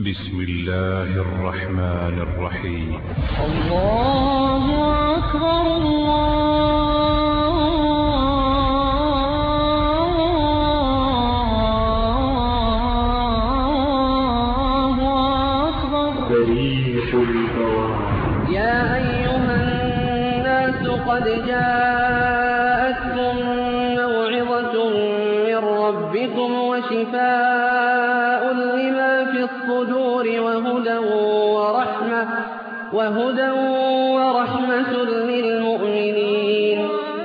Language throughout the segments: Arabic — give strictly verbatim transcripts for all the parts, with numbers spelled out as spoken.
بسم الله الرحمن الرحيم. الله أكبر الله أكبر. بريح البوار. يا أيها الناس قد جاءتكم موعظة من ربكم وشفاء لما في الصدور وهدى ورحمة وهدى ورحمة للمؤمنين.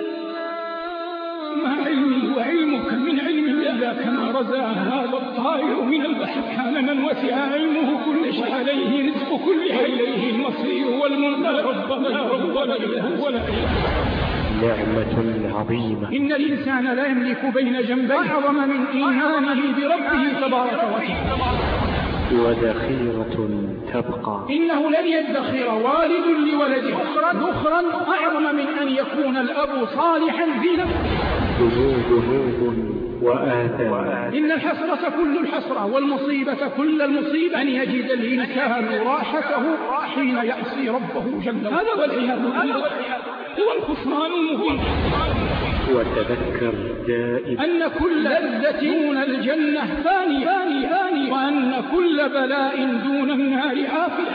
ما علمي وعلمك من علم الله كما رزا هذا الطائر من البحر. كان من وسع علمه كل شيء عليه رزق كل حي إليه المصير والمنقلب. ربنا لا رب له ولا إله. نعمة عظيمة. إن الإنسان لا يملك بين جنبيه أعظم من إيمانه بربه تبارك وتعالى. وذخيرة تبقى. إنه لن يدخر والد لولده ذخرا أعظم من أن يكون الأب صالحا في نفسه. ذنوب وآثام. إن الحسرة كل الحسرة والمصيبة كل المصيبة أن يجد الإنسان راحته حين يعصي ربه جل وعلا. هذا والعياذ بالله هو الخسران المبين. وتذكر دائما أن كل لذة دون الجنة فاني فاني فاني وأن كل بلاء دون النار عافية.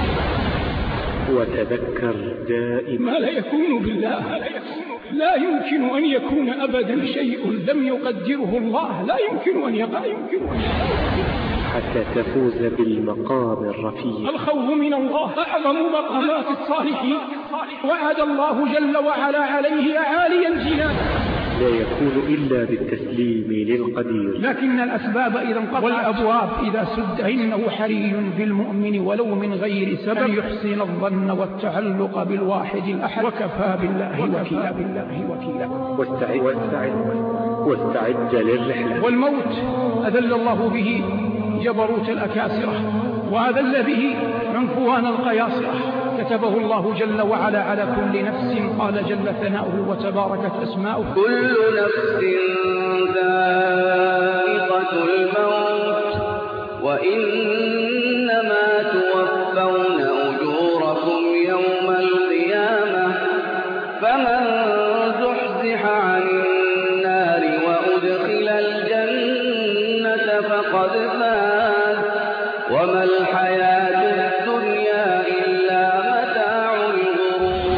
وتذكر دائما ما لا يكون بالله لا يمكن أن يكون أبدا شيء لم يقدره الله. لا يمكن أن يقع يمكن أن يقع حتى تفوز بالمقام الرفيع. الخوف من الله أعظم مقامات الصالحين. وعد الله جل وعلا عليه أعالي الجنان. لا يكون إلا بالتسليم للقدير. لكن الأسباب إذا انقطعت والأبواب إذا سد إنه حري بالمؤمن ولو من غير سبب يحسن الظن والتعلق بالواحد الأحد وكفى بالله وكيلا. بالله وكيلا. واستعد واستعد واستعد للرحلة. والموت أذل الله به جبروت الأكاسرة وأذل به عنفوان القياصرة. كتبه الله جل وعلا على كل نفس. قال جل ثناؤه وتباركت أسماؤه كل نفس ذائقة الموت وإنما توفون أجوركم يوم القيامة فمن زحزح عن النار وأدخل الجنة فقد فاز وما الحياة الدنيا إلا متاع الغرور.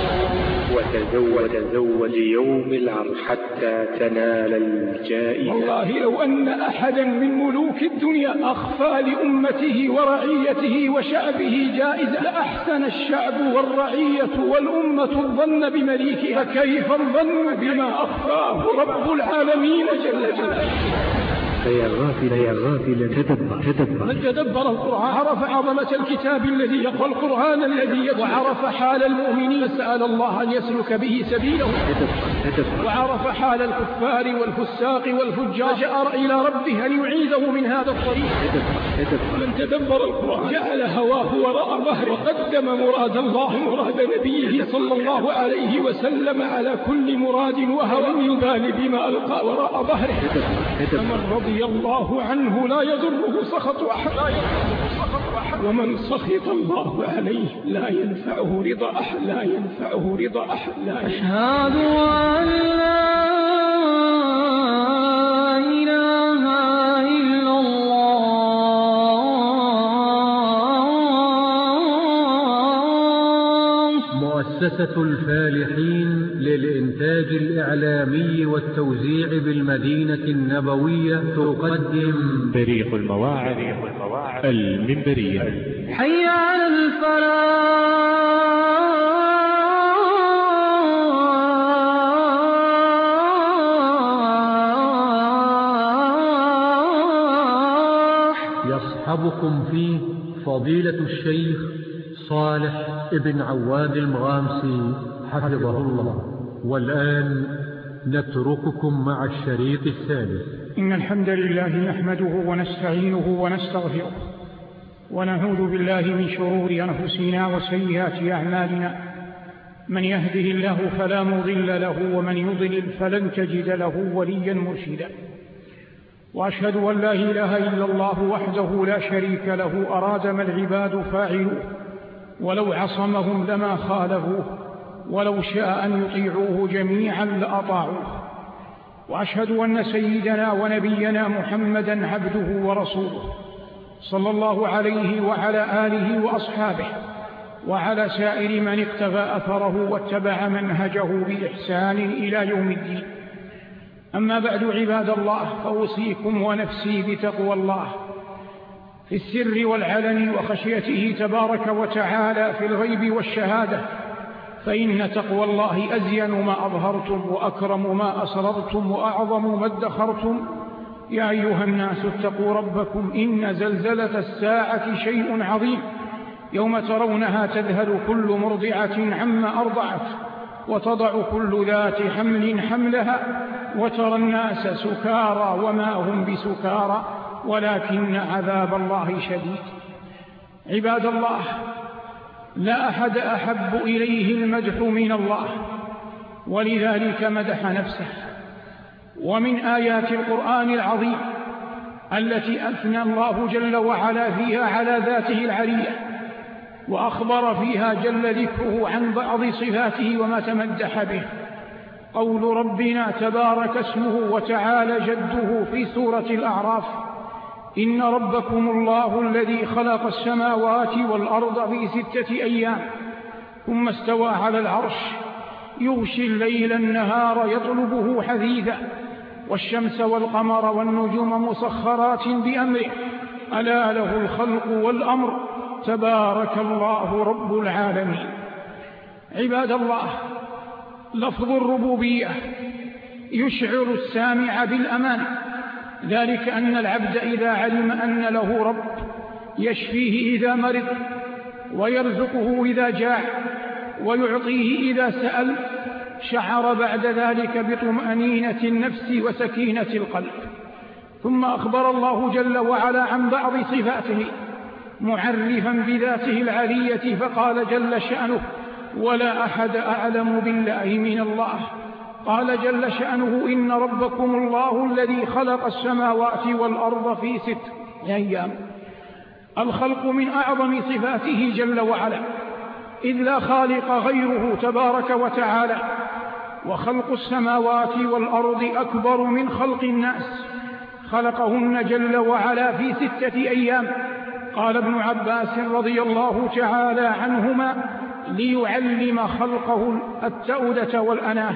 وتزود ليوم العرض حتى تنال الجائزة. والله لو أن أحدا من ملوك الدنيا أخفى لأمته ورعيته وشعبه جائزة لأحسن الشعب والرعية والأمة الظن بمليكها. فكيف الظن بما أخفاه رب العالمين جل جلاله. فيا غافل يا غافل تدبر تدبر. من تدبر القرآن عرف عظمة الكتاب الذي يقرأ القرآن الذي يتلو وعرف حال المؤمنين سأل الله أن يسلك به سبيله. تدبر تدبر. وعرف حال الكفار والفساق والفجار جأر إلى ربه أن يعيذه من هذا الطريق. تدبر تدبر. من تدبر القرآن جعل هواه وراء ظهره وقدم مراد الله مراد نبيه صلى الله عليه وسلم على كل مراد وهو لم يبال بما ألقى وراء ظهره. فمن رضي الله عنه لا يضره سخط أحد ومن سخط الله عليه لا ينفعه رضا أحد لا ينفعه رضا أحد لا أشهد أن لا إله إلا الله. مؤسسة الفالحين للإنتاج الإعلامي والتوزيع بالمدينة النبوية تقدم بريق المواعظ المنبرية. حي على الفلاح. يصحبكم فيه فضيلة الشيخ صالح ابن عواد المغامسي حفظه الله. والآن نترككم مع الشريط الثالث. إن الحمد لله نحمده ونستعينه ونستغفره ونعوذ بالله من شرور أنفسنا وسيئات أعمالنا. من يهده الله فلا مضل له ومن يضلل فلن تجد له وليا مرشدا. وأشهد أن لا إله إلا الله وحده لا شريك له أراد ما العباد فاعلوه، ولو عصمهم لما خالفوه، ولو شاء أن يطيعوه جميعا لأطاعوه. وأشهد أن سيدنا ونبينا محمدا عبده ورسوله صلى الله عليه وعلى آله وأصحابه وعلى سائر من اقتفى أثره واتبع منهجه بإحسان إلى يوم الدين. أما بعد عباد الله، فأوصيكم ونفسي بتقوى الله في السر والعلن وخشيته تبارك وتعالى في الغيب والشهادة، فإن تقوى الله أزين ما أظهرتم وأكرم ما أسررتم وأعظم ما ادخرتم. يا أيها الناس اتقوا ربكم، إن زلزلة الساعة شيء عظيم، يوم ترونها تذهل كل مرضعة عما أرضعت وتضع كل ذات حمل حملها، وترى الناس سكارى وما هم بسكارى ولكن عذاب الله شديد. عباد الله، لا أحد أحب إليه المدح من الله، ولذلك مدح نفسه. ومن آيات القرآن العظيم التي أثنى الله جل وعلا فيها على ذاته العلية، وأخبر فيها جل ذكره عن بعض صفاته وما تمدح به، قول ربنا تبارك اسمه وتعالى جده في سورة الأعراف: إن ربكم الله الذي خلق السماوات والأرض في ستة أيام ثم استوى على العرش يغشي الليل النهار يطلبه حثيثا والشمس والقمر والنجوم مسخرات بأمره ألا له الخلق والأمر تبارك الله رب العالمين. عباد الله، لفظ الربوبية يشعر السامع بالأمان، ذلك أن العبد إذا علم أن له رب يشفيه إذا مرض ويرزقه إذا جاع ويعطيه إذا سأل، شعر بعد ذلك بطمأنينة النفس وسكينة القلب. ثم أخبر الله جل وعلا عن بعض صفاته معرفا بذاته العلية، فقال جل شأنه: ولا أحد أعلم بالله من الله. قال جل شأنه: إن ربكم الله الذي خلق السماوات والأرض في ست أيام. الخلق من أعظم صفاته جل وعلا، إذ لا خالق غيره تبارك وتعالى، وخلق السماوات والأرض أكبر من خلق الناس، خلقهن جل وعلا في ستة أيام. قال ابن عباس رضي الله تعالى عنهما: ليعلم خلقه التأودة والأناه.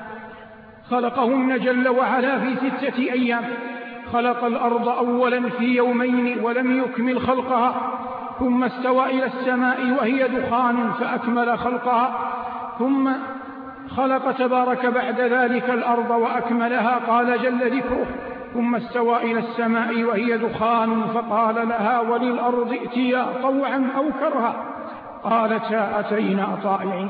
خلقهن جل وعلا في ستة أيام، خلق الأرض أولا في يومين ولم يكمل خلقها، ثم استوى إلى السماء وهي دخان فأكمل خلقها، ثم خلق تبارك بعد ذلك الأرض وأكملها. قال جل ذكره: ثم استوى إلى السماء وهي دخان فقال لها وللأرض ائتيا طوعا أو كرها قالتا أتينا طائعين.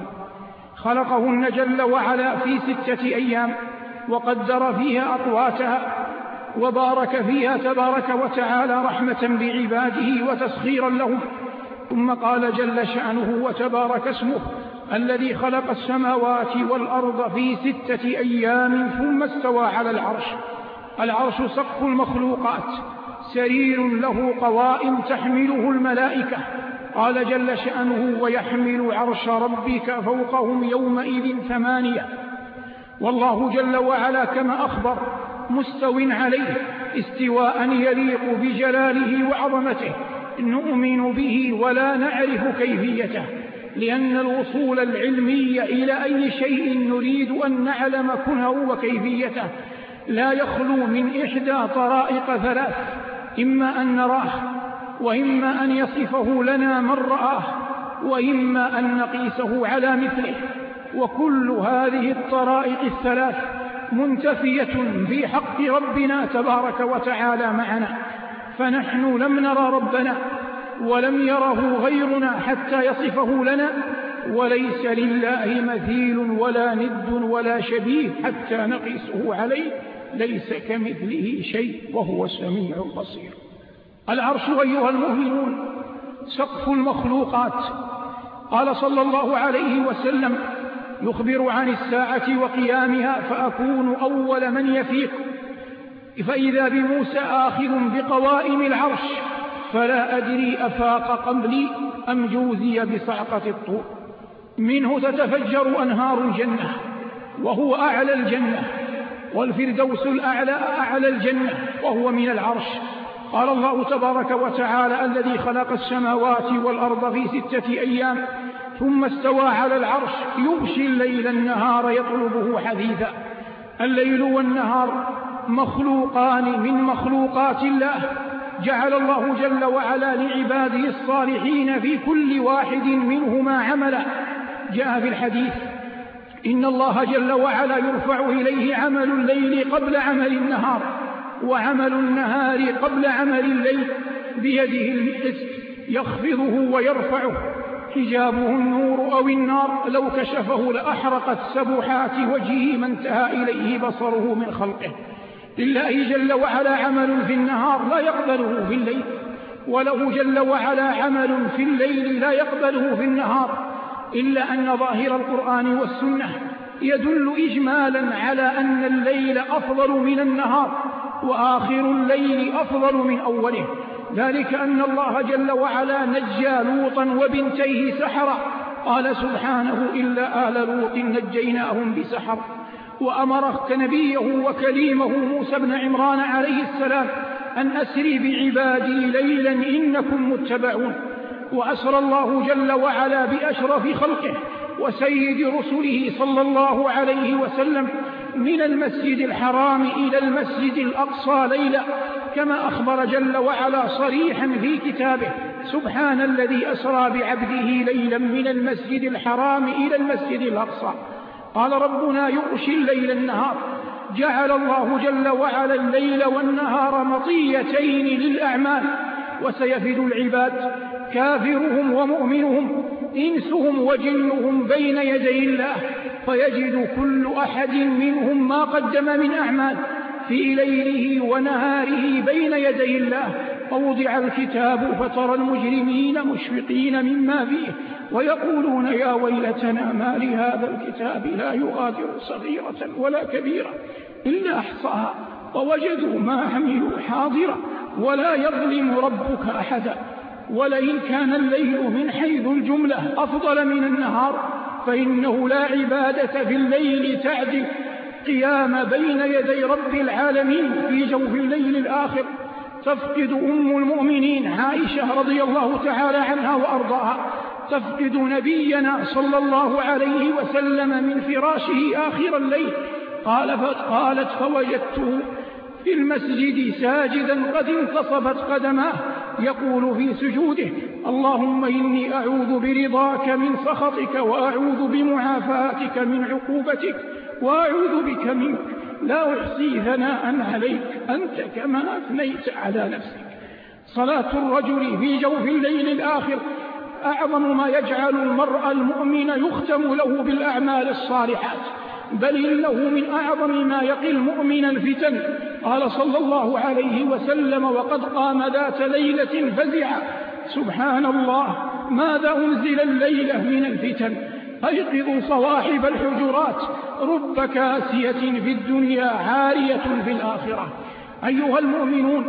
خلقهن جل وعلا في ستة أيام، وقدر فيها أقواتها، وبارك فيها تبارك وتعالى رحمة بعباده وتسخيرا لهم. ثم قال جل شأنه وتبارك اسمه: الذي خلق السماوات والأرض في ستة أيام ثم استوى على العرش. العرش سقف المخلوقات، سرير له قوائم تحمله الملائكة. قال جل شأنه: ويحمل عرش ربك فوقهم يومئذ ثمانية. والله جل وعلا كما أخبر مستو عليه استواء يليق بجلاله وعظمته، نؤمن به ولا نعرف كيفيته، لأن الوصول العلمي إلى أي شيء نريد أن نعلم كنه وكيفيته لا يخلو من إحدى طرائق ثلاث: إما أن نراه، وإما أن يصفه لنا من رآه، وإما أن نقيسه على مثله. وكل هذه الطرائق الثلاث منتفية في حق ربنا تبارك وتعالى معنا، فنحن لم نرى ربنا ولم يره غيرنا حتى يصفه لنا، وليس لله مثيل ولا ند ولا شبيه حتى نقيسه عليه، ليس كمثله شيء وهو السميع البصير. العرش أيها المؤمنون سقف المخلوقات. قال صلى الله عليه وسلم: يخبر عن الساعة وقيامها فأكون أول من يفيق، فإذا بموسى آخذ بقوائم العرش فلا أدري أفاق قبلي أم جوزي بصعقة الطور. منه تتفجر أنهار الجنة وهو أعلى الجنة، والفردوس الأعلى أعلى الجنة وهو من العرش. قال الله تبارك وتعالى: الذي خلق السماوات والأرض في ستة أيام ثم استوى على العرش يغشي الليل النهار يطلبه حثيثا. الليل والنهار مخلوقان من مخلوقات الله، جعل الله جل وعلا لعباده الصالحين في كل واحد منهما عملا. جاء في الحديث: إن الله جل وعلا يرفع إليه عمل الليل قبل عمل النهار، وعمل النهار قبل عمل الليل، بيده القسط يخفضه ويرفعه، حجابه النور أو النار، لو كشفه لأحرقت سبحات وجهه ما انتهى إليه بصره من خلقه. لله جل وعلا عمل في النهار لا يقبله في الليل، وله جل وعلا عمل في الليل لا يقبله في النهار، إلا أن ظاهر القرآن والسنة يدل إجمالا على أن الليل أفضل من النهار، وآخر الليل أفضل من أوله. ذلك أن الله جل وعلا نجى لوطا وبنتيه سحرا، قال سبحانه: إلا آل لوط نجيناهم بسحر. وأمر نبيه وكليمه موسى بن عمران عليه السلام أن أسري بعبادي ليلا إنكم متبعون. وأسرى الله جل وعلا بأشرف خلقه وسيد رسله صلى الله عليه وسلم من المسجد الحرام إلى المسجد الأقصى ليلا، كما أخبر جل وعلا صريحا في كتابه: سبحان الذي أسرى بعبده ليلا من المسجد الحرام إلى المسجد الأقصى. قال ربنا: يغشي الليل النهار. جعل الله جل وعلا الليل والنهار مطيتين للأعمال، وسيفد العباد كافرهم ومؤمنهم إنسهم وجنهم بين يدي الله، فيجد كل أحد منهم ما قدم من أعمال في ليله ونهاره بين يدي الله. ووضع الكتاب فترى المجرمين مشفقين مما فيه ويقولون: يا ويلتنا ما لهذا الكتاب لا يغادر صغيرة ولا كبيرة إلا أحصاها ووجدوا ما عملوا حاضرا ولا يظلم ربك أحدا. ولئن كان الليل من حيث الجملة أفضل من النهار، فإنه لا عبادة في الليل تعدل قيام بين يدي رب العالمين في جوف الليل الآخر. تفقد أم المؤمنين عائشة رضي الله تعالى عنها وأرضاها تفقد نبينا صلى الله عليه وسلم من فراشه آخر الليل. قالت: فوجدته في المسجد ساجدا قد انتصبت قدماه يقول في سجوده: اللهم إني أعوذ برضاك من سخطك، وأعوذ بمعافاتك من عقوبتك، وأعوذ بك منك، لا أحصي ثناء عليك أنت كما أثنيت على نفسك. صلاة الرجل في جوف الليل الآخر أعظم ما يجعل المرء المؤمن يختم له بالأعمال الصالحات، بل إنه من أعظم ما يقي المؤمن الفتن. قال صلى الله عليه وسلم: وقد قام ذات ليلة فزعا: سبحان الله، ماذا أنزل الليلة من الفتن؟ أيقظوا صواحب الحجرات، رب كاسية في الدنيا عارية في الآخرة. أيها المؤمنون،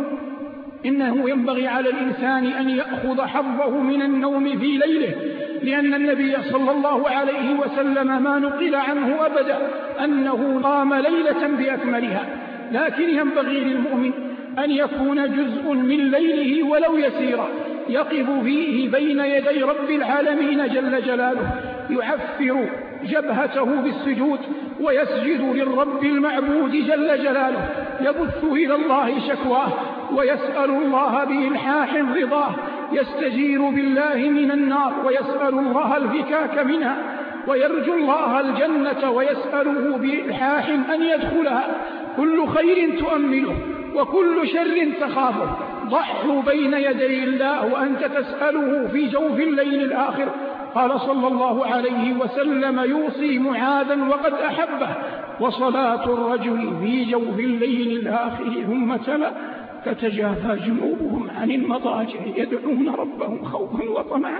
إنه ينبغي على الإنسان أن يأخذ حظه من النوم في ليله، لأن النبي صلى الله عليه وسلم ما نقل عنه أبدا أنه قام ليلة بأكملها، لكن ينبغي للمؤمن أن يكون جزء من ليله ولو يسيرا يقف فيه بين يدي رب العالمين جل جلاله، يعفر جبهته بالسجود ويسجد للرب المعبود جل جلاله، يبث إلى الله شكواه ويسأل الله بإلحاح رضاه، يستجير بالله من النار ويسأل الله الفكاك منها، ويرجو الله الجنة ويسأله بإلحاح أن يدخلها. كل خير تؤمله وكل شر تخافه. ضعه بين يدي الله وأنت تسأله في جوف الليل الآخر. قال صلى الله عليه وسلم: يوصي معاذا وقد أحبه: وصلاة الرجل في جوف الليل الآخر. ثم تلا: تتجافى جنوبهم عن المضاجع يدعون ربهم خوفا وطمعا.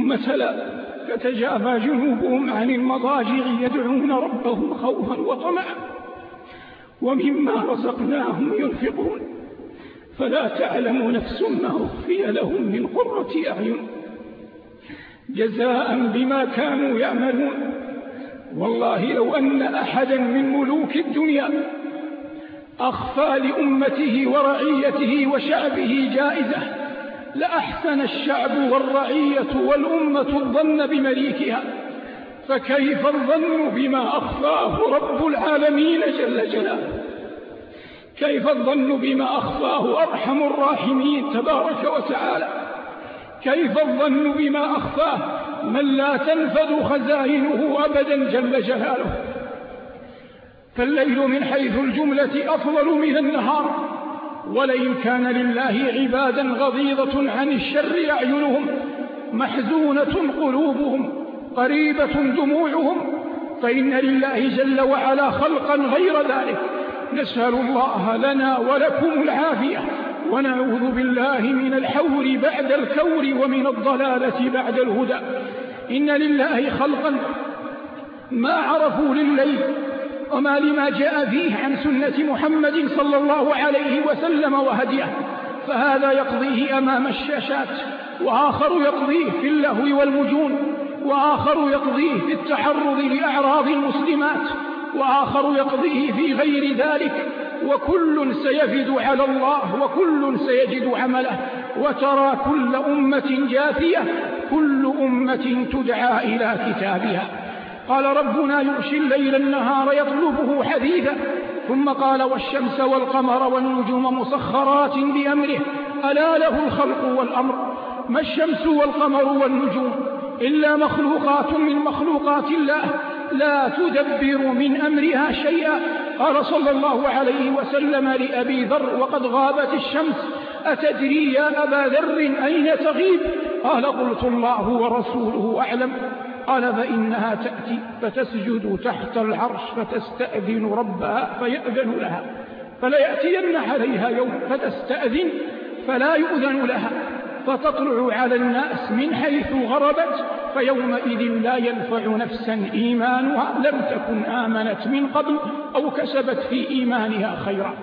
ثم تلا فتجافى جنوبهم عن المضاجع يدعون ربهم خوفا وطمعا ومما رزقناهم ينفقون فلا تعلم نفس ما أخفي لهم من قرة أعين جزاء بما كانوا يعملون. والله لو أن أحدا من ملوك الدنيا أخفى لأمته ورعيته وشعبه جائزة لأحسن الشعب والرعية والأمة الظن بمليكها، فكيف الظن بما أخفاه رب العالمين جل جلاله؟ كيف الظن بما أخفاه أرحم الراحمين تبارك وتعالى؟ كيف الظن بما أخفاه من لا تنفذ خزائنه أبدا جل جلاله؟ فالليل من حيث الجملة أفضل من النهار، ولئن كان لله عبادا غضيضة عن الشر أعينهم محزونة قلوبهم قريبة دموعهم، فإن لله جل وعلا خلقا غير ذلك. نسأل الله لنا ولكم العافية، ونعوذ بالله من الحور بعد الكور ومن الضلالة بعد الهدى. إن لله خلقا ما عرفوا لليل وما لما جاء فيه عن سنة محمد صلى الله عليه وسلم وهديه، فهذا يقضيه أمام الشاشات، وآخر يقضيه في اللهو والمجون، وآخر يقضيه في التحرض لأعراض المسلمات، وآخر يقضيه في غير ذلك، وكل سيفد على الله وكل سيجد عمله. وترى كل أمة جاثية، كل أمة تدعى إلى كتابها. قال ربنا يغشي الليل النهار يطلبه حديثا، ثم قال والشمس والقمر والنجوم مسخرات بأمره ألا له الخلق والأمر. ما الشمس والقمر والنجوم إلا مخلوقات من مخلوقات الله لا تدبر من أمرها شيئا. قال صلى الله عليه وسلم لأبي ذر وقد غابت الشمس أتدري يا أبا ذر أين تغيب؟ قال قلت الله ورسوله أعلم. قال فإنها تأتي فتسجد تحت العرش فتستأذن ربها فيأذن لها، فليأتين عليها يوم فتستأذن فلا يؤذن لها، فتطلع على الناس من حيث غربت، فيومئذ لا ينفع نفسا إيمانها لم تكن آمنت من قبل أو كسبت في إيمانها خيرا.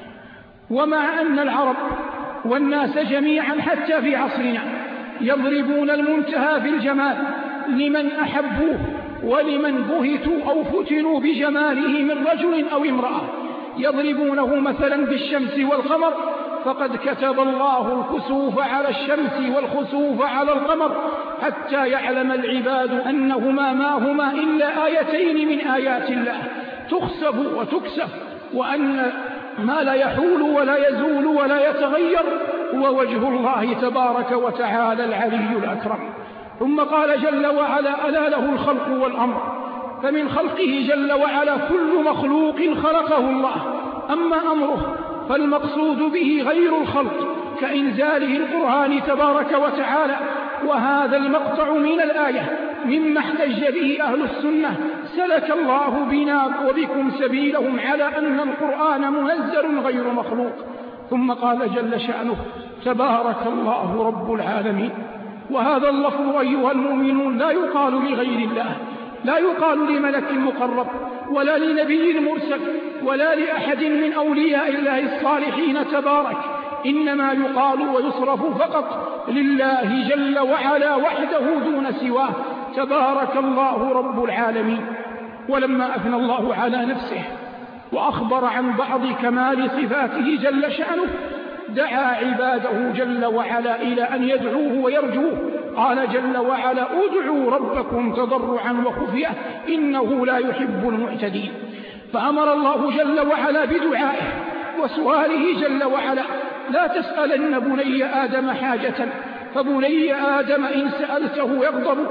ومع أن العرب والناس جميعا حتى في عصرنا يضربون المنتهى في الجمال لمن أحبوه ولمن بهتوا أو فتنوا بجماله من رجل أو امرأة، يضربونه مثلا بالشمس والقمر، فقد كتب الله الكسوف على الشمس والخسوف على القمر حتى يعلم العباد أنهما ما هما إلا آيتين من آيات الله تخسف وتكسف، وأن ما لا يحول ولا يزول ولا يتغير هو وجه الله تبارك وتعالى العلي الأكرم. ثم قال جل وعلا ألا له الخلق والأمر، فمن خلقه جل وعلا كل مخلوق خلقه الله، أما أمره فالمقصود به غير الخلق كإنزاله القرآن تبارك وتعالى. وهذا المقطع من الآية مما احتج به أهل السنة سلك الله بنا وبكم سبيلهم على أن القرآن منزل غير مخلوق. ثم قال جل شأنه تبارك الله رب العالمين. وهذا اللفظ أيها المؤمنون لا يقال لغير الله، لا يقال لملك مقرب ولا لنبي مرسل ولا لأحد من أولياء الله الصالحين تبارك، إنما يقال ويصرف فقط لله جل وعلا وحده دون سواه تبارك الله رب العالمين. ولما أثنى الله على نفسه وأخبر عن بعض كمال صفاته جل شأنه دعا عباده جل وعلا إلى أن يدعوه ويرجوه. قال جل وعلا ادعوا ربكم تضرعا وخفية إنه لا يحب المعتدين. فأمر الله جل وعلا بدعائه وسؤاله جل وعلا لا تسألن بني آدم حاجة، فبني آدم إن سألته يغضب،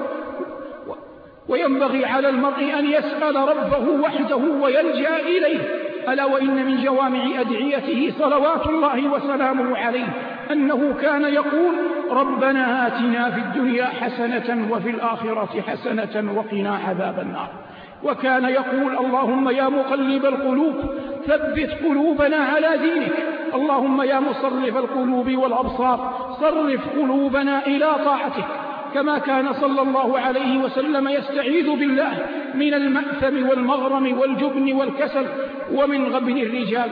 وينبغي على المرء أن يسأل ربه وحده ويلجأ إليه. ألا وإن من جوامع أدعيته صلوات الله وسلامه عليه أنه كان يقول ربنا آتنا في الدنيا حسنة وفي الآخرة حسنة وقنا عذاب النار. وكان يقول اللهم يا مقلب القلوب ثبت قلوبنا على دينك، اللهم يا مصرف القلوب والأبصار صرف قلوبنا إلى طاعتك. كما كان صلى الله عليه وسلم يستعيذ بالله من المأثم والمغرم والجبن والكسل ومن غبن الرجال.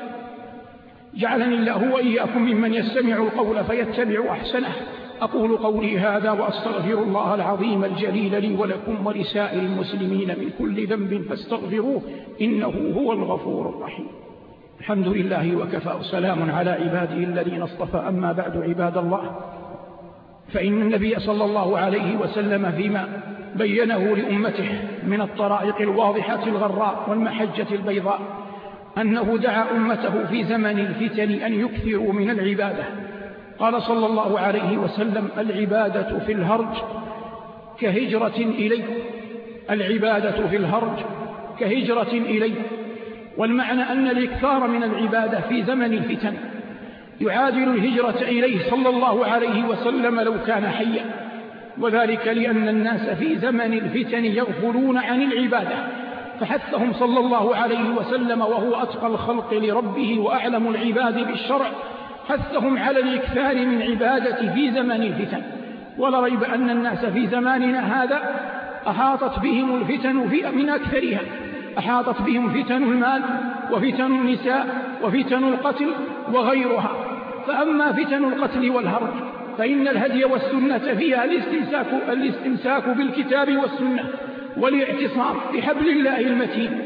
جعلني الله وإياكم ممن يستمع القول فيتبع أحسنه. أقول قولي هذا وأستغفر الله العظيم الجليل لي ولكم ولسائر المسلمين من كل ذنب فاستغفروه إنه هو الغفور الرحيم. الحمد لله وكفى وسلام على عباده الذين اصطفى. أما بعد عباد الله، فإن النبي صلى الله عليه وسلم فيما بينه لأمته من الطرائق الواضحة الغراء والمحجة البيضاء أنه دعا أمته في زمن الفتن أن يكثروا من العبادة. قال صلى الله عليه وسلم: العبادة في الهرج كهجرة إليه. العبادة في الهرج كهجرة إليه. والمعنى أن الإكثار من العبادة في زمن الفتن يعادل الهجرة إليه صلى الله عليه وسلم لو كان حيا، وذلك لأن الناس في زمن الفتن يغفلون عن العبادة، فحثهم صلى الله عليه وسلم وهو أتقى الخلق لربه وأعلم العباد بالشرع، حثهم على الإكثار من عبادة في زمن الفتن. ولا ريب أن الناس في زماننا هذا أحاطت بهم الفتن في من أكثرها. أحاطت بهم فتن المال وفتن النساء وفتن القتل وغيرها. فأما فتن القتل والهرج فإن الهدي والسنة فيها الاستمساك, الاستمساك بالكتاب والسنة والاعتصام بحبل الله المتين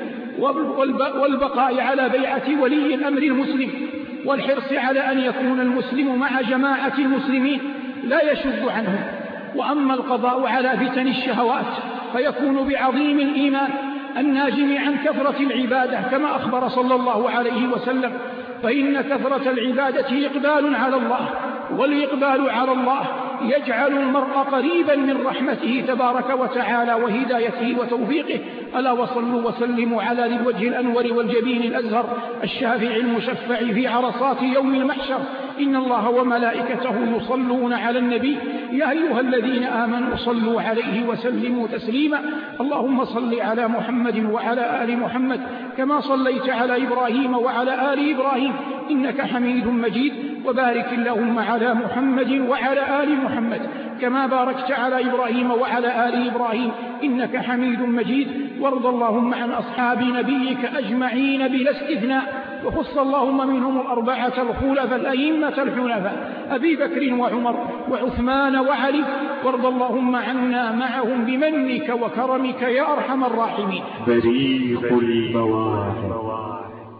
والبقاء على بيعة ولي الأمر المسلم والحرص على أن يكون المسلم مع جماعة المسلمين لا يشد عنهم. وأما القضاء على فتن الشهوات فيكون بعظيم الإيمان الناجم عن كثرة العبادة كما أخبر صلى الله عليه وسلم، فإن كثرة العبادة إقبال على الله، والإقبال على الله يجعل المرء قريبا من رحمته تبارك وتعالى وهدايته وتوفيقه. ألا وصلوا وسلموا على ذي الوجه الأنور والجبين الأزهر الشافع المشفع في عرصات يوم المحشر. إن الله وملائكته يصلون على النبي يا أيها الذين آمنوا صلوا عليه وسلموا تسليما. اللهم صل على محمد وعلى آل محمد كما صليت على إبراهيم وعلى آل إبراهيم إنك حميد مجيد. وبارك اللهم على محمد وعلى آل محمد كما باركت على إبراهيم وعلى آل إبراهيم إنك حميد مجيد. وارض اللهم عن أصحاب نبيك أجمعين بلا استثناء، وخص اللهم منهم الأربعة الخلفاء الأئمة الحنفاء أبي بكر وعمر وعثمان وعلي. وارض اللهم عنا معهم بمنك وكرمك يا أرحم الراحمين. بريق البواحر.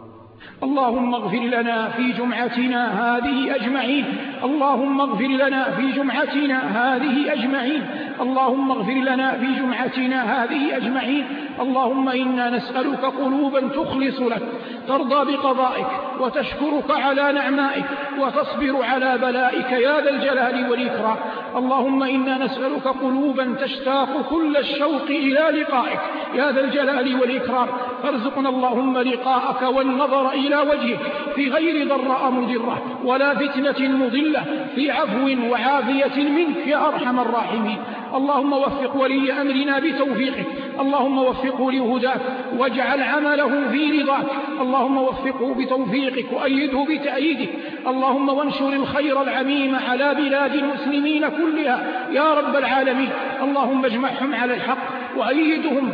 اللهم اغفر لنا في جمعتنا هذه أجمعين. اللهم اغفر لنا في جمعتنا هذه أجمعين. اللهم اغفر لنا في جمعتنا هذه أجمعين. اللهم إنا نسألك قلوبا تخلص لك، ترضى بقضائك وتشكرك على نعمائك وتصبر على بلائك يا ذا الجلال والإكرام. اللهم إنا نسألك قلوبا تشتاق كل الشوق إلى لقائك يا ذا الجلال والإكرام. فارزقنا اللهم لقاءك والنظر إلى وجهك في غير ضراء مضرة ولا فتنة مضلة، في عفو وعافية منك يا أرحم الراحمين. اللهم وفق ولي أمرنا بتوفيقك، اللهم وفقه لهداك واجعل عمله في رضاك. اللهم وفقه بتوفيقك وأيده بتأييدك. اللهم وانشر الخير العميم على بلاد المسلمين كلها يا رب العالمين. اللهم اجمعهم على الحق وأيدهم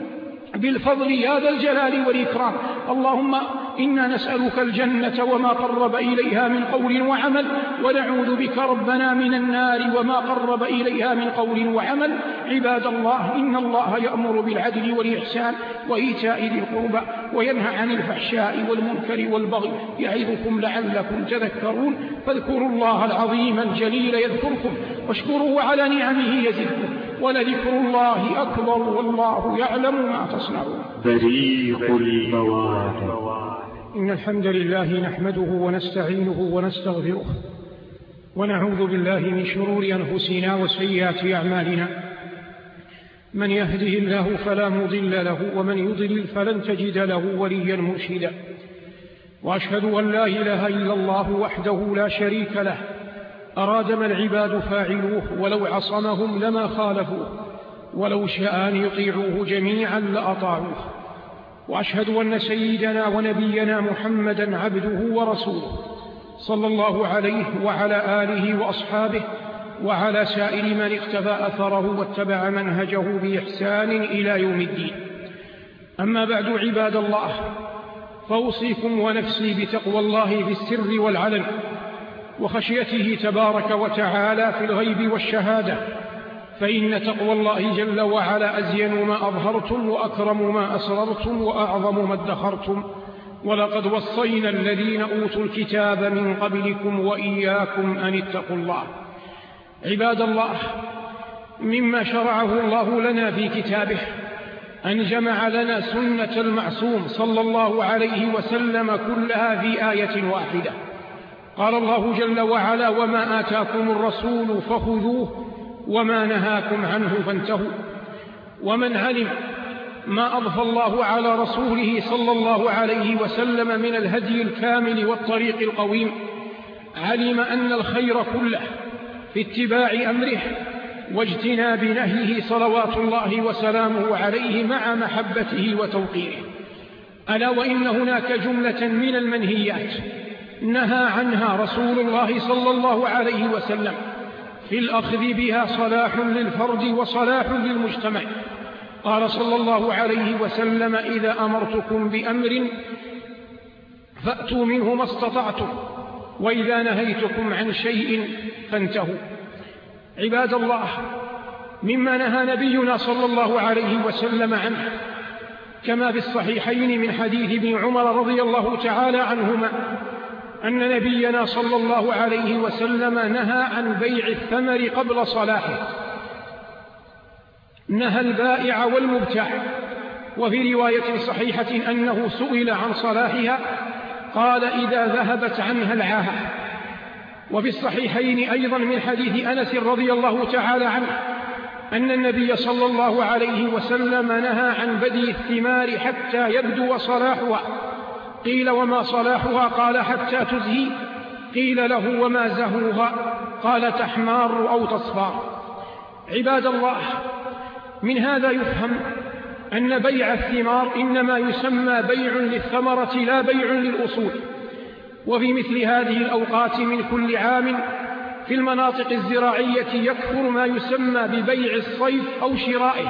بالفضل يا ذا الجلال والإكرام. اللهم إنا نسألك الجنة وما قرب إليها من قول وعمل، ونعوذ بك ربنا من النار وما قرب إليها من قول وعمل. عباد الله، إن الله يأمر بالعدل والإحسان وإيتاء ذي القربى وينهى عن الفحشاء والمنكر والبغي يعظكم لعلكم تذكرون. فاذكروا الله العظيم الجليل يذكركم واشكروا على نعمه يزدكم، ولذكر الله أكبر والله يعلم ما تصنعون. بريق البواحر. إن الحمد لله نحمده ونستعينه ونستغفره ونعوذ بالله من شرور أنفسنا وسيئات أعمالنا. من يهده الله فلا مضل له ومن يضلل فلن تجد له وليا مرشدا. وأشهد أن لا إله إلا الله وحده لا شريك له، أراد ما العباد فاعلوه ولو عصمهم لما خالفوه، ولو شاء أن يطيعوه جميعا لأطاعوه. وأشهد أن سيدنا ونبينا محمدا عبده ورسوله صلى الله عليه وعلى آله وأصحابه وعلى سائر من اقتفى أثره واتبع منهجه بإحسان إلى يوم الدين. أما بعد عباد الله، فأوصيكم ونفسي بتقوى الله في السر والعلن وخشيته تبارك وتعالى في الغيب والشهادة، فإن تقوى الله جل وعلا أزين ما أظهرتم وأكرم ما أسررتم وأعظم ما ادخرتم. ولقد وصينا الذين أوتوا الكتاب من قبلكم وإياكم أن اتقوا الله. عباد الله، مما شرعه الله لنا في كتابه أن جمع لنا سنة المعصوم صلى الله عليه وسلم كلها في آية واحدة. قال الله جل وعلا: وما آتاكم الرسول فخذوه وما نهاكم عنه فانتهوا. ومن علم ما أضفى الله على رسوله صلى الله عليه وسلم من الهدي الكامل والطريق القويم علم أن الخير كله في اتباع أمره واجتناب نهيه صلوات الله وسلامه عليه مع محبته وتوقيره. ألا وإن هناك جملة من المنهيات نهى عنها رسول الله صلى الله عليه وسلم في الأخذ بها صلاح للفرد وصلاح للمجتمع. قال صلى الله عليه وسلم: إذا أمرتكم بأمر فأتوا منه ما استطعتم، وإذا نهيتكم عن شيء فانتهوا. عباد الله، مما نهى نبينا صلى الله عليه وسلم عنه كما في الصحيحين من حديث ابن عمر رضي الله تعالى عنهما أن نبينا صلى الله عليه وسلم نهى عن بيع الثمر قبل صلاحه، نهى البائع والمبتاع. وفي رواية صحيحة أنه سئل عن صلاحها قال: إذا ذهبت عنها العاهة. وفي الصحيحين أيضا من حديث أنس رضي الله تعالى عنه أن النبي صلى الله عليه وسلم نهى عن بدي الثمار حتى يبدو صلاحها. قيل: وما صلاحها؟ قال: حتى تزهي. قيل له: وما زهوها؟ قال: تحمار أو تصفار. عباد الله، من هذا يفهم أن بيع الثمار إنما يسمى بيع للثمرة لا بيع للأصول. وفي مثل هذه الأوقات من كل عام في المناطق الزراعية يكثر ما يسمى ببيع الصيف أو شرائه.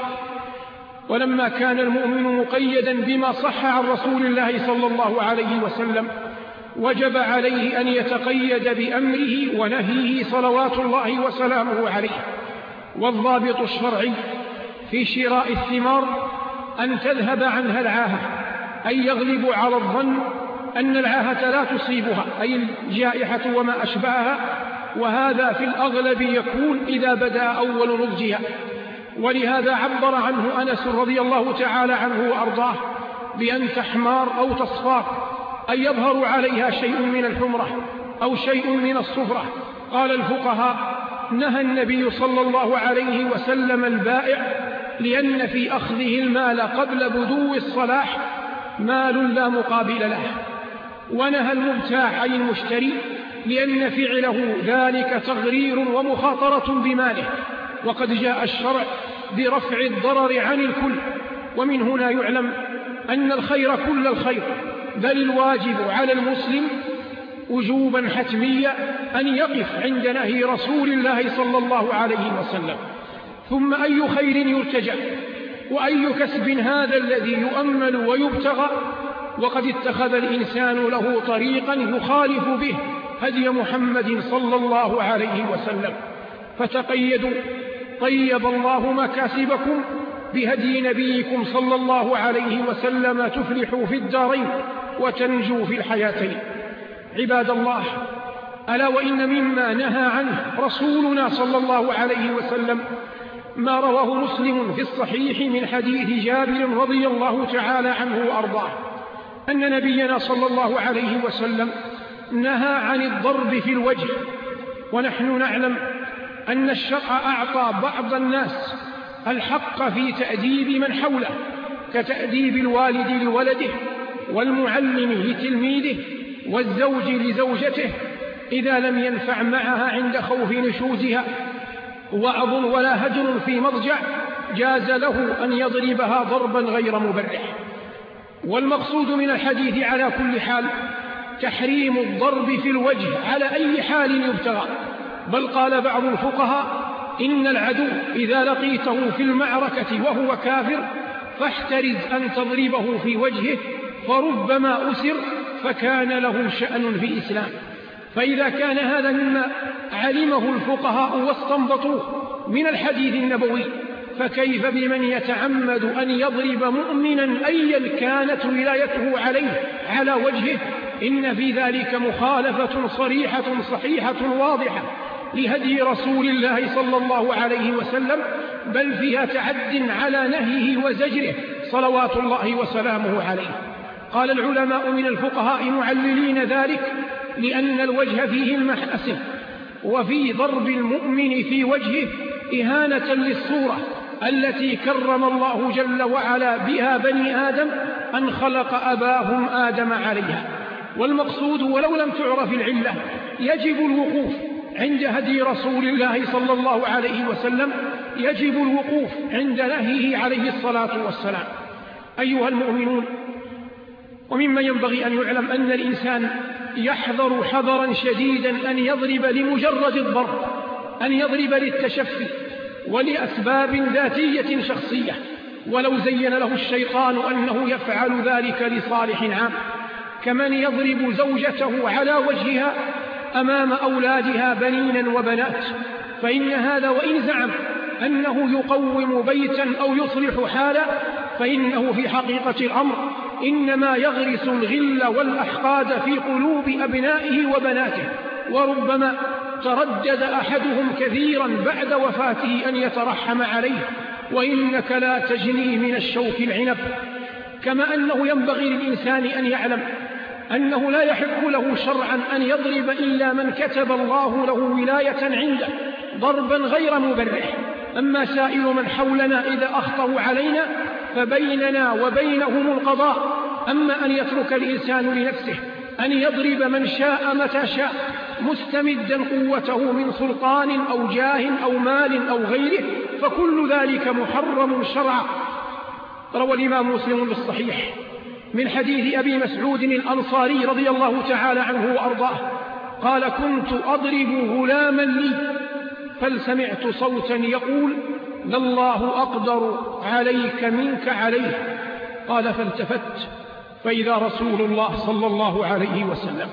ولما كان المؤمن مقيدا بما صح عن رسول الله صلى الله عليه وسلم وجب عليه أن يتقيد بأمره ونهيه صلوات الله وسلامه عليه. والضابط الشرعي في شراء الثمار أن تذهب عنها العاهة، أي يغلب على الظن أن العاهة لا تصيبها، أي الجائحة وما أشبهها، وهذا في الأغلب يكون إذا بدأ أول نضجها. ولهذا عبر عنه أنس رضي الله تعالى عنه وأرضاه بأن تحمار أو تصفار، أي يظهر عليها شيء من الحمرة أو شيء من الصفرة. قال الفقهاء: نهى النبي صلى الله عليه وسلم البائع لأن في أخذه المال قبل بدو الصلاح مال لا مقابل له، ونهى المبتاع أي المشتري لأن فعله ذلك تغرير ومخاطرة بماله. وقد جاء الشرع برفع الضرر عن الكل. ومن هنا يعلم أن الخير كل الخير، بل الواجب على المسلم وجوبا حتميا أن يقف عند نهي رسول الله صلى الله عليه وسلم. ثم أي خير يرتجى وأي كسب هذا الذي يؤمل ويبتغى، وقد اتخذ الإنسان له طريقا يخالف به هدي محمد صلى الله عليه وسلم. فتقيدوا، طيب الله مكاسبكم بهدي نبيكم صلى الله عليه وسلم تفلحوا في الدارين وتنجوا في الحياتين. عباد الله، ألا وإن مما نهى عنه رسولنا صلى الله عليه وسلم ما رواه مسلم في الصحيح من حديث جابر رضي الله تعالى عنه وأرضاه أن نبينا صلى الله عليه وسلم نهى عن الضرب في الوجه. ونحن نعلم أن الشرع أعطى بعض الناس الحق في تأديب من حوله، كتأديب الوالد لولده والمعلم لتلميذه والزوج لزوجته إذا لم ينفع معها عند خوف نشوزها. وعظ ولا هجر في مضجع جاز له أن يضربها ضربا غير مبرح. والمقصود من الحديث على كل حال تحريم الضرب في الوجه على أي حال يبتغى، بل قال بعض الفقهاء إن العدو إذا لقيته في المعركة وهو كافر فاحترز أن تضربه في وجهه فربما أسر فكان له شأن في الإسلام. فإذا كان هذا مما علمه الفقهاء واستنبطوه من الحديث النبوي، فكيف بمن يتعمد أن يضرب مؤمنا أيا كانت ولايته عليه على وجهه؟ إن في ذلك مخالفة صريحة صحيحة واضحة لهدي رسول الله صلى الله عليه وسلم، بل فيها تعد على نهيه وزجره صلوات الله وسلامه عليه. قال العلماء من الفقهاء معللين ذلك لأن الوجه فيه المحاسن، وفي ضرب المؤمن في وجهه إهانة للصورة التي كرم الله جل وعلا بها بني آدم أن خلق أباهم آدم عليها. والمقصود ولو لم تعرف العلة يجب الوقوف عند هدي رسول الله صلى الله عليه وسلم، يجب الوقوف عند نهيه عليه الصلاة والسلام. أيها المؤمنون، ومما ينبغي أن يعلم أن الإنسان يحذر حذرا شديدا أن يضرب لمجرد الضرب، أن يضرب للتشفي ولأسباب ذاتية شخصية، ولو زين له الشيطان أنه يفعل ذلك لصالح عام، كمن يضرب زوجته على وجهها أمام أولادها بنينا وبنات، فإن هذا وإن زعم أنه يقوم بيتا أو يصلح حالا، فإنه في حقيقة الأمر إنما يغرس الغل والأحقاد في قلوب أبنائه وبناته، وربما تردد أحدهم كثيرا بعد وفاته أن يترحم عليه، وإنك لا تجني من الشوك العنب. كما أنه ينبغي للإنسان أن يعلم أنه لا يحق له شرعا أن يضرب إلا من كتب الله له ولاية عنده ضربا غير مبرح. أما سائر من حولنا إذا أخطأوا علينا فبيننا وبينهم القضاء. أما أن يترك الإنسان لنفسه أن يضرب من شاء متى شاء مستمدا قوته من سلطان أو جاه أو مال أو غيره، فكل ذلك محرم شرعا. روى الإمام مسلم بالصحيح من حديث أبي مسعود الأنصاري رضي الله تعالى عنه وأرضاه قال: كنت أضرب غلاما لي فلسمعت صوتا يقول: لله أقدر عليك منك عليه. قال: فالتفت فإذا رسول الله صلى الله عليه وسلم،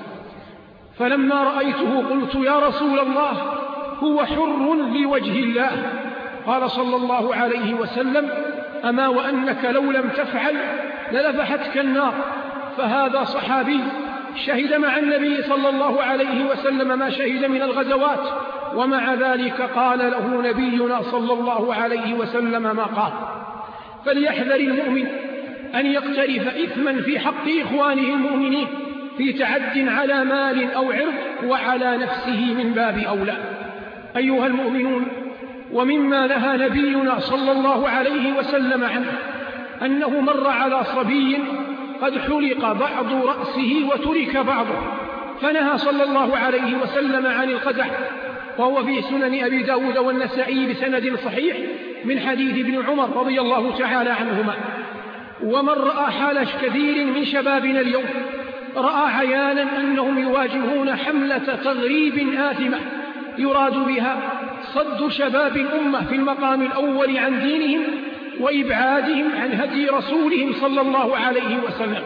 فلما رأيته قلت: يا رسول الله، هو حر لوجه الله. قال صلى الله عليه وسلم: أما وأنك لو لم تفعل للفحتك النار. فهذا صحابي شهد مع النبي صلى الله عليه وسلم ما شهد من الغزوات، ومع ذلك قال له نبينا صلى الله عليه وسلم ما قال. فليحذر المؤمن أن يقترف إثما في حق إخوانه المؤمنين في تعد على مال أو عرض، وعلى نفسه من باب أولى. أيها المؤمنون، ومما نهى نبينا صلى الله عليه وسلم عنه أنه مر على صبي قد حلق بعض رأسه وترك بعضه، فنهى صلى الله عليه وسلم عن القدح، وهو في سنن أبي داود والنسائي بسند صحيح من حديث ابن عمر رضي الله تعالى عنهما. ومن رأى حال كثير من شبابنا اليوم رأى عيانا أنهم يواجهون حملة تغريب آثمة يراد بها صد شباب الأمة في المقام الأول عن دينهم وإبعادهم عن هدي رسولهم صلى الله عليه وسلم.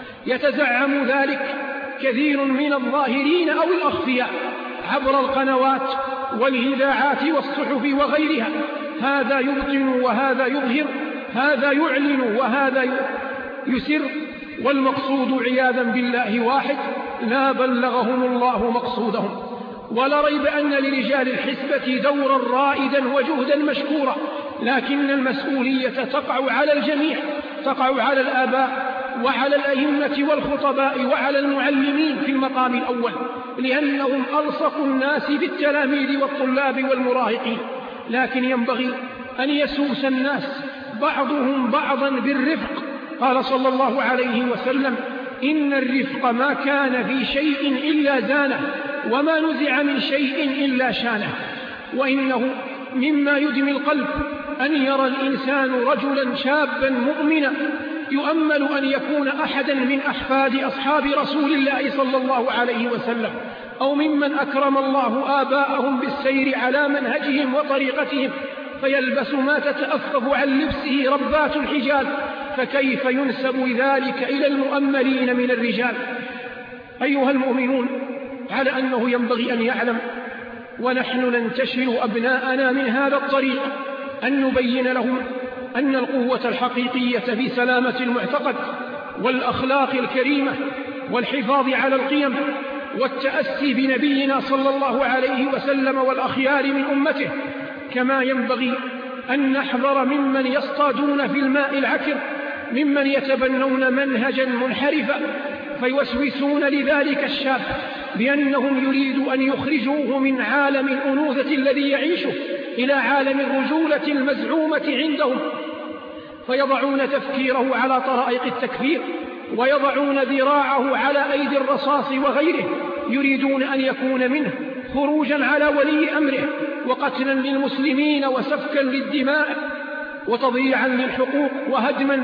يتزعم ذلك كثير من الظاهرين أو الأخفياء عبر القنوات والإذاعات والصحف وغيرها، هذا يبطن وهذا يظهر، هذا يعلن وهذا يسر، والمقصود عياذا بالله واحد: لا بلغهم الله مقصودهم. ولا ريب أن لرجال الحسبة دورا رائدا وجهدا مشكورا، لكن المسؤولية تقع على الجميع، تقع على الآباء وعلى الأئمة والخطباء وعلى المعلمين في المقام الأول، لأنهم ألصق الناس بالتلاميذ والطلاب والمراهقين. لكن ينبغي أن يسوس الناس بعضهم بعضا بالرفق. قال صلى الله عليه وسلم: إن الرفق ما كان في شيء إلا زانه، وما نزع من شيء إلا شانه. وإنه مما يدمي القلب أن يرى الإنسان رجلا شابا مؤمنا يؤمل أن يكون أحدا من أحفاد أصحاب رسول الله صلى الله عليه وسلم، أو ممن أكرم الله آباءهم بالسير على منهجهم وطريقتهم فيلبس ما تتأفف عن لبسه ربات الحجال، فكيف ينسب ذلك إلى المؤملين من الرجال؟ أيها المؤمنون، على أنه ينبغي أن يعلم ونحن ننتشر أبناءنا من هذا الطريق أن نبين لهم أن القوة الحقيقية في سلامة المعتقد والأخلاق الكريمة والحفاظ على القيم والتأسي بنبينا صلى الله عليه وسلم والأخيار من أمته، كما ينبغي أن نحذر ممن يصطادون في الماء العكر، ممن يتبنون منهجا منحرفا فيوسوسون لذلك الشاب بأنهم يريدوا أن يخرجوه من عالم الأنوثة الذي يعيشه إلى عالم الرجولة المزعومة عندهم، فيضعون تفكيره على طرائق التكفير ويضعون ذراعه على أيدي الرصاص وغيره، يريدون أن يكون منه خروجا على ولي أمره وقتلا للمسلمين وسفكا للدماء وتضييعا للحقوق وهدما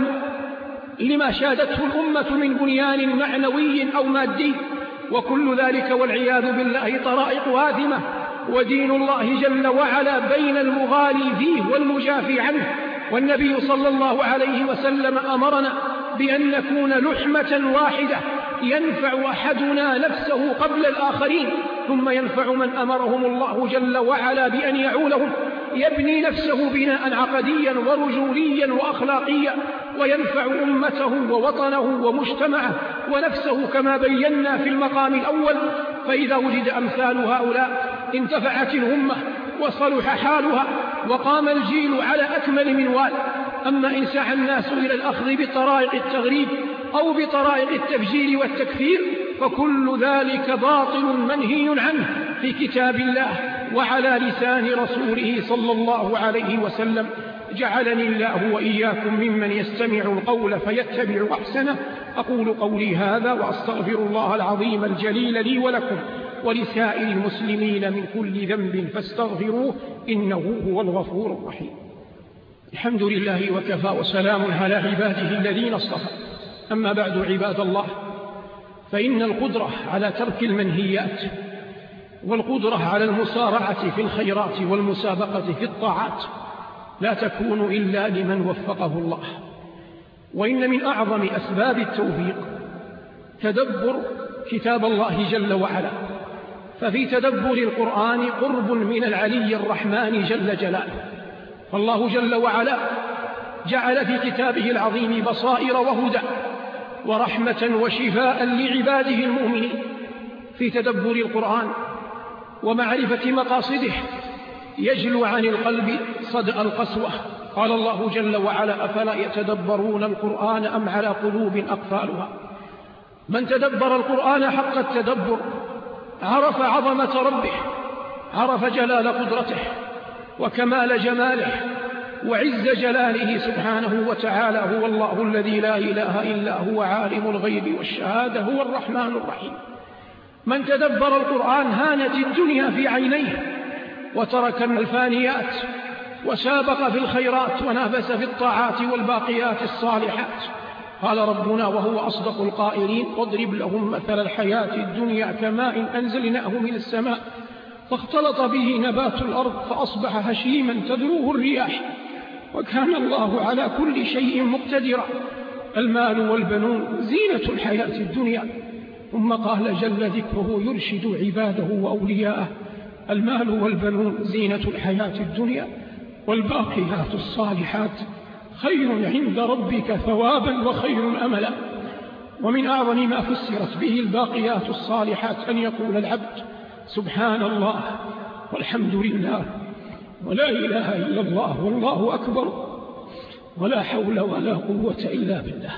لما شادته الأمة من بنيان معنوي أو مادي، وكل ذلك والعياذ بالله طرائق آثمة، ودين الله جل وعلا بين المغالي فيه والمجافي عنه. والنبي صلى الله عليه وسلم أمرنا بأن نكون لحمة واحدة ينفع أحدنا نفسه قبل الآخرين، ثم ينفع من أمرهم الله جل وعلا بأن يعولهم، يبني نفسه بناء عقديا ورجوليا وأخلاقيا، وينفع أمته ووطنه ومجتمعه ونفسه كما بينا في المقام الأول. فإذا وجد أمثال هؤلاء انتفعت الأمة وصلح حالها وقام الجيل على أكمل منوال. أما إن سعى الناس إلى الأخذ بطرائق التغريب أو بطرائق التفجير والتكفير فكل ذلك باطل منهي عنه في كتاب الله وعلى لسان رسوله صلى الله عليه وسلم. جعلني الله وإياكم ممن يستمع القول فيتبع أحسنه. أقول قولي هذا وأستغفر الله العظيم الجليل لي ولكم ولسائر المسلمين من كل ذنب فاستغفروه إنه هو الغفور الرحيم. الحمد لله وكفى وسلام على عباده الذين اصطفى. أما بعد عباد الله، فإن القدرة على ترك المنهيات والقدرة على المسارعة في الخيرات والمسابقة في الطاعات لا تكون إلا لمن وفقه الله. وإن من أعظم أسباب التوفيق تدبر كتاب الله جل وعلا، ففي تدبر القرآن قرب من العلي الرحمن جل جلاله. فالله جل وعلا جعل في كتابه العظيم بصائر وهدى ورحمة وشفاء لعباده المؤمنين. في تدبر القرآن ومعرفة مقاصده يجلو عن القلب صدأ القسوة. قال الله جل وعلا: أفلا يتدبرون القرآن أم على قلوب أقفالها. من تدبر القرآن حق التدبر عرف عظمة ربه، عرف جلال قدرته وكمال جماله وعز جلاله سبحانه وتعالى. هو الله الذي لا إله إلا هو عالم الغيب والشهادة، هو الرحمن الرحيم. من تدبر القرآن هانت الدنيا في عينيه وترك الفانيات وسابق في الخيرات ونافس في الطاعات والباقيات الصالحات. قال ربنا وهو أصدق القائلين: واضرب لهم مثل الحياة الدنيا كماء أنزلناه من السماء فاختلط به نبات الأرض فأصبح هشيما تذروه الرياح وكان الله على كل شيء مقتدرا. المال والبنون زينة الحياة الدنيا. ثم قال جل ذكره يرشد عباده وأولياءه: المال والبنون زينة الحياة الدنيا والباقيات الصالحات خير عند ربك ثوابا وخير أملا. ومن أعظم ما فسرت به الباقيات الصالحات أن يقول العبد: سبحان الله والحمد لله ولا إله إلا الله والله أكبر ولا حول ولا قوة إلا بالله.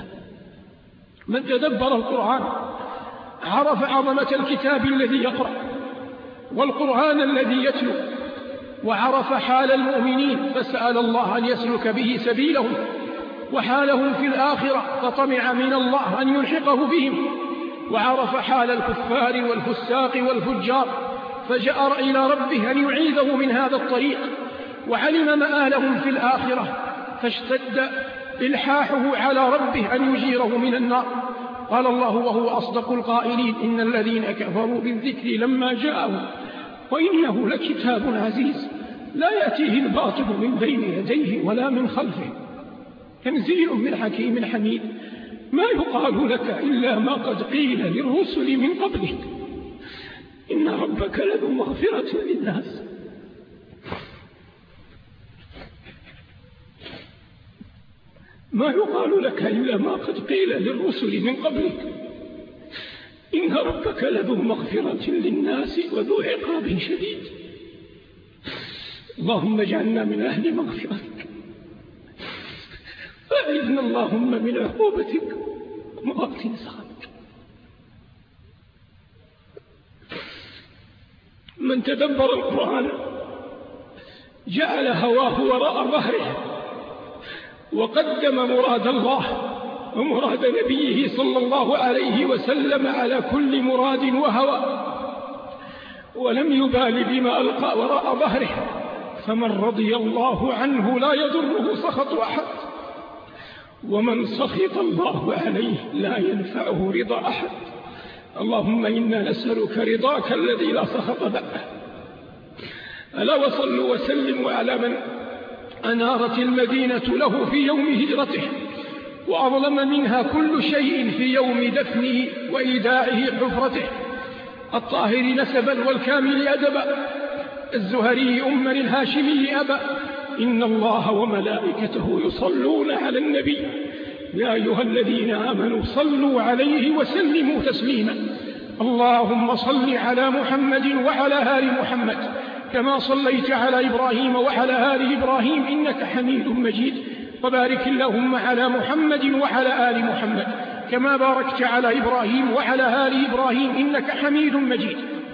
من تدبر القرآن عرف عظمة الكتاب الذي يقرأ والقرآن الذي يتلو، وعرف حال المؤمنين فسأل الله أن يسلك به سبيلهم، وحالهم في الآخرة فطمع من الله أن يلحقه بهم، وعرف حال الكفار والفساق والفجار فجأر إلى ربه أن يعيذه من هذا الطريق، وعلم مآلهم في الآخرة فاشتد إلحاحه على ربه أن يجيره من النار. قال الله وهو أصدق القائلين: إن الذين كفروا بالذكر لما جاءهم وإنه لكتاب عزيز لا يأتيه الباطل من بين يديه ولا من خلفه تنزيل من حكيم حميد. ما يقال لك إلا ما قد قيل للرسل من قبلك إن ربك لذو مغفرة للناس ما يقال لك إلا ما قد قيل للرسل من قبلك إن ربك لذو مغفرة للناس وذو عقاب شديد. اللهم اجعلنا من أهل مغفرتك، فأعذنا اللهم من عقوبتك ومواطن سخطك. من تدبر القرآن جعل هواه وراء ظهره وقدم مراد الله ومراد نبيه صلى الله عليه وسلم على كل مراد وهوى، ولم يبال بما ألقى وراء ظهره. فمن رضي الله عنه لا يضره سخط أحد، ومن سخط الله عليه لا ينفعه رضا أحد. اللهم إنا نسألك رضاك الذي لا سخط بعده. ألا وصلوا وسلموا على من أنارت المدينة له في يوم هجرته وأظلم منها كل شيء في يوم دفنه وإيداعه حفرته، الطاهر نسبا والكامل أدبا، الزهري أما الهاشمي أبا. إن الله وملائكته يصلون على النبي يا أيها الذين آمنوا صلوا عليه وسلموا تسليما. اللهم صل على محمد وعلى آل محمد كما صليت على إبراهيم وعلى آل إبراهيم إنك حميد مجيد، وبارك اللهم على محمد وعلى آل محمد كما باركت على إبراهيم وعلى آل إبراهيم إنك حميد مجيد.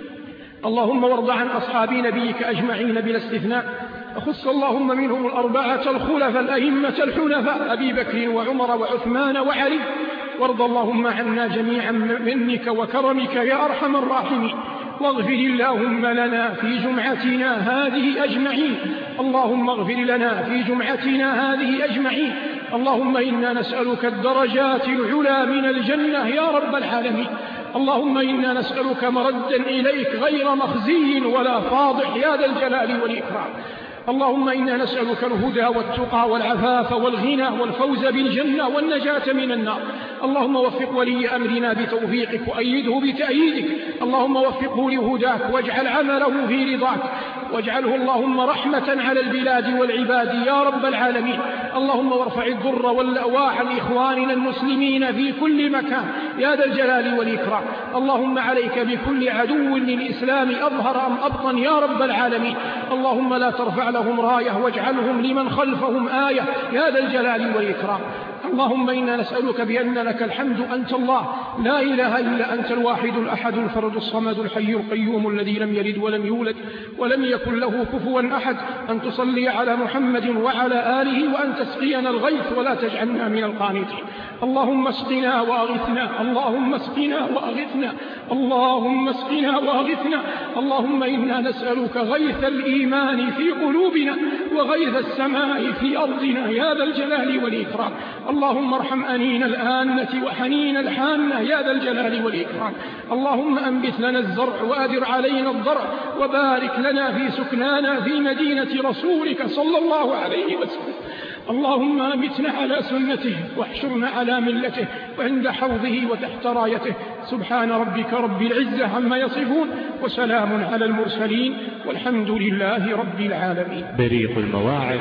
اللهم وارض عن أصحاب نبيك أجمعين بلا استثناء، وخص اللهم منهم الأربعة الخلفاء الأئمة الحنفاء أبي بكر وعمر وعثمان وعلي، وارض اللهم عنا جميعا منك وكرمك يا أرحم الراحمين. واغفر اللهم لنا في جمعتنا هذه أجمعين، اللهم اغفر لنا في جمعتنا هذه أجمعين. اللهم إنا نسألك الدرجات العلى من الجنة يا رب العالمين. اللهم إنا نسألك مردا إليك غير مخزي ولا فاضح يا ذا الجلال والإكرام. اللهم إنا نسألك الهدى والتقى والعفاف والغنى والفوز بالجنة والنجاة من النار. اللهم وفق ولي أمرنا بتوفيقك وأيده بتأييدك. اللهم وفقه لهداك واجعل عمله في رضاك، واجعله اللهم رحمة على البلاد والعباد يا رب العالمين. اللهم وارفع الضر واللأواح عن إخواننا المسلمين في كل مكان يا ذا الجلال والإكرام. اللهم عليك بكل عدو للإسلام أظهر أم أبطن يا رب العالمين. اللهم لا ترفع لهم راية واجعلهم لمن خلفهم آية يا ذا الجلال والإكرام. اللهم إنا نسألك بأن لك الحمد أنت الله لا إله إلا أنت الواحد الأحد الفرد الصمد الحي القيوم الذي لم يلد ولم يولد ولم يكن له كفوا أحد، أن تصلي على محمد وعلى آله وأن تسقينا الغيث ولا تجعلنا من القانطين. اللهم اسقنا وأغثنا، اللهم اسقنا وأغثنا، اللهم اسقنا وأغثنا. اللهم إنا نسألك غيث الإيمان في قلوبنا وغيث السماء في أرضنا يا ذا الجلال والإكرام. اللهم ارحم أنين الآنة وحنين الحانة يا ذا الجلال والإكرام. اللهم أنبت لنا الزرع وأدر علينا الضرع، وبارك لنا في سكنانا في مدينة رسولك صلى الله عليه وسلم. اللهم أمتنا على سنته واحشرنا على ملته وعند حوضه وتحت رايته. سبحان ربك رب العزة عما يصفون وسلام على المرسلين والحمد لله رب العالمين. بريق المواعظ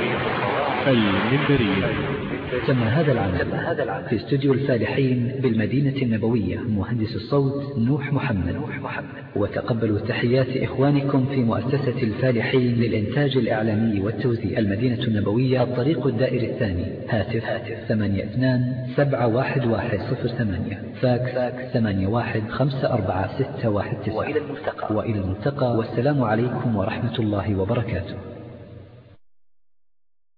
المنبرية. تم هذا العمل في استوديو الفالحين بالمدينة النبوية، مهندس الصوت نوح محمد. وتقبلوا تحيات إخوانكم في مؤسسة الفالحين للإنتاج الإعلامي والتوزيع، المدينة النبوية، الطريق الدائري الثاني، هاتف ثمانية اثنان سبعة واحد واحد صفر ثمانية، فاكس ثمانية واحد خمسة أربعة ستة واحد تسعة. وإلى الملتقى، والسلام عليكم ورحمة الله وبركاته.